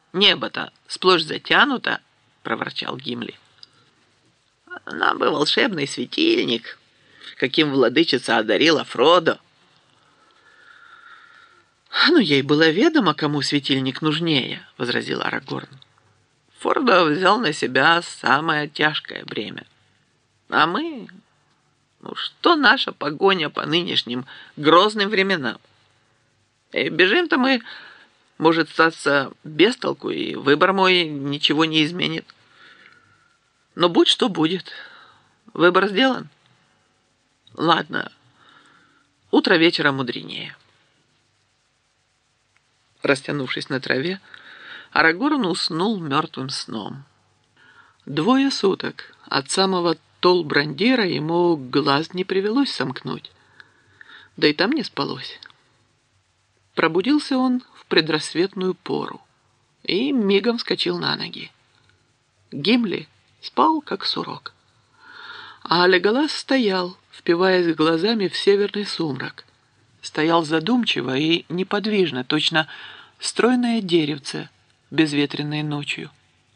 Небо-то сплошь затянуто, проворчал Гимли. Нам бы волшебный светильник, каким владычица одарила Фродо. Ну, ей было ведомо, кому светильник нужнее, возразил Арагорн. Фродо взял на себя самое тяжкое бремя. А мы... Ну, что наша погоня по нынешним грозным временам? И бежим-то мы, может, статься без толку, и выбор мой ничего не изменит. Но будь что будет. Выбор сделан. Ладно, утро вечера мудренее. Растянувшись на траве, Арагорн уснул мертвым сном. 2 суток от самого Толбрандира ему глаз не привелось сомкнуть, да и там не спалось. Пробудился он в предрассветную пору и мигом вскочил на ноги. Гимли спал, как сурок, а Леголас стоял, впиваясь глазами в северный сумрак. Стоял задумчиво и неподвижно, точно стройное деревце, безветренной ночью.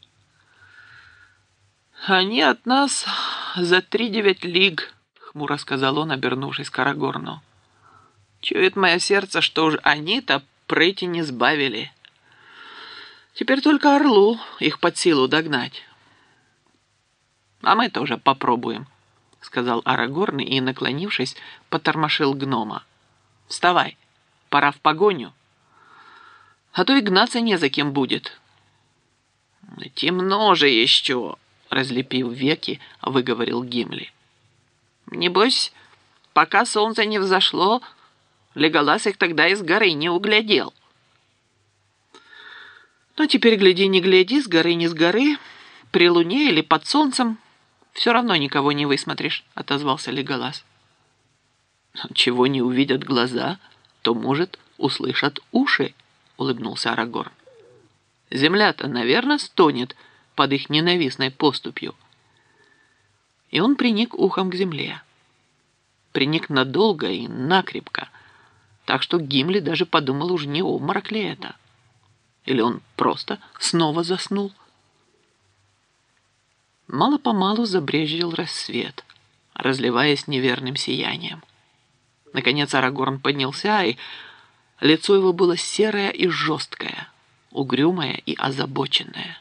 «Они от нас за 3-9 лиг», — хмуро сказал он, обернувшись к Арагорну. «Чует мое сердце, что уж они-то прыти не сбавили. Теперь только орлу их под силу догнать». «А мы тоже попробуем», — сказал Арагорн и, наклонившись, потормошил гнома. «Вставай, пора в погоню, а то и гнаться не за кем будет». «Темно же еще», — разлепив веки, выговорил Гимли. «Небось, пока солнце не взошло, Леголас их тогда из горы не углядел». «Ну, теперь гляди, не гляди, с горы не с горы, при луне или под солнцем, все равно никого не высмотришь», — отозвался Леголас. «Чего не увидят глаза, то, может, услышат уши», — улыбнулся Арагорн. «Земля-то, наверное, стонет под их ненавистной поступью». И он приник ухом к земле. Приник надолго и накрепко, так что Гимли даже подумал, уж не обморок ли это. Или он просто снова заснул. Мало-помалу забрезжил рассвет, разливаясь неверным сиянием. Наконец Арагорн поднялся, и лицо его было серое и жесткое, угрюмое и озабоченное.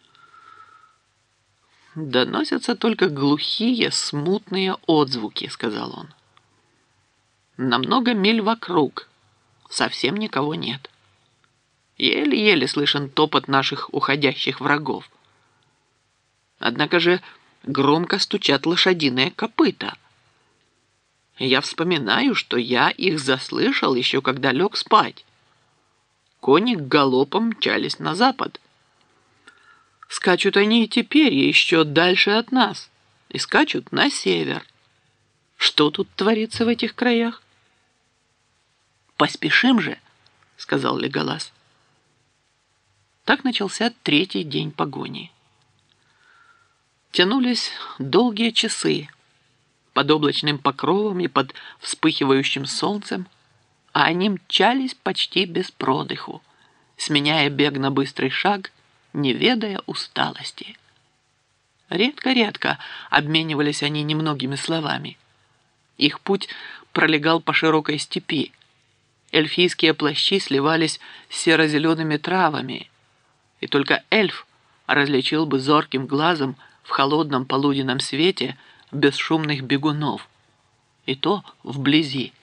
«Доносятся только глухие, смутные отзвуки», — сказал он. «На много миль вокруг совсем никого нет. Еле-еле слышен топот наших уходящих врагов. Однако же громко стучат лошадиные копыта. Я вспоминаю, что я их заслышал еще когда лег спать. Кони галопом мчались на запад. Скачут они и теперь еще дальше от нас, и скачут на север. Что тут творится в этих краях?» «Поспешим же», — сказал Леголас. Так начался 3-й день погони. Тянулись долгие часы под облачным покровом и под вспыхивающим солнцем, а они мчались почти без продыху, сменяя бег на быстрый шаг, не ведая усталости. Редко-редко обменивались они немногими словами. Их путь пролегал по широкой степи. Эльфийские плащи сливались с серо-зелеными травами, и только эльф различил бы зорким глазом в холодном полуденном свете бесшумных бегунов, и то вблизи.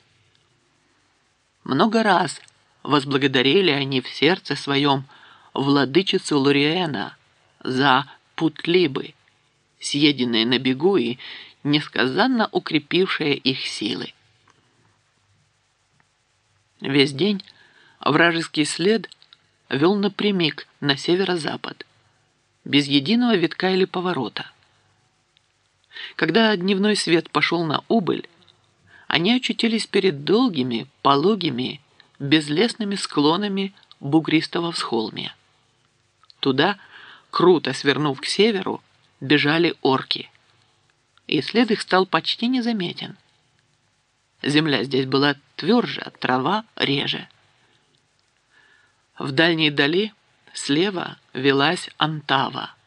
Много раз возблагодарили они в сердце своем владычицу Лориэна за путлибы, съеденные на бегу и несказанно укрепившие их силы. Весь день вражеский след вел напрямик на северо-запад, без единого витка или поворота. Когда дневной свет пошел на убыль, они очутились перед долгими, пологими, безлесными склонами бугристого всхолмья. Туда, круто свернув к северу, бежали орки, и след их стал почти незаметен. Земля здесь была тверже, трава реже. В дальней дали Слева велась Антава.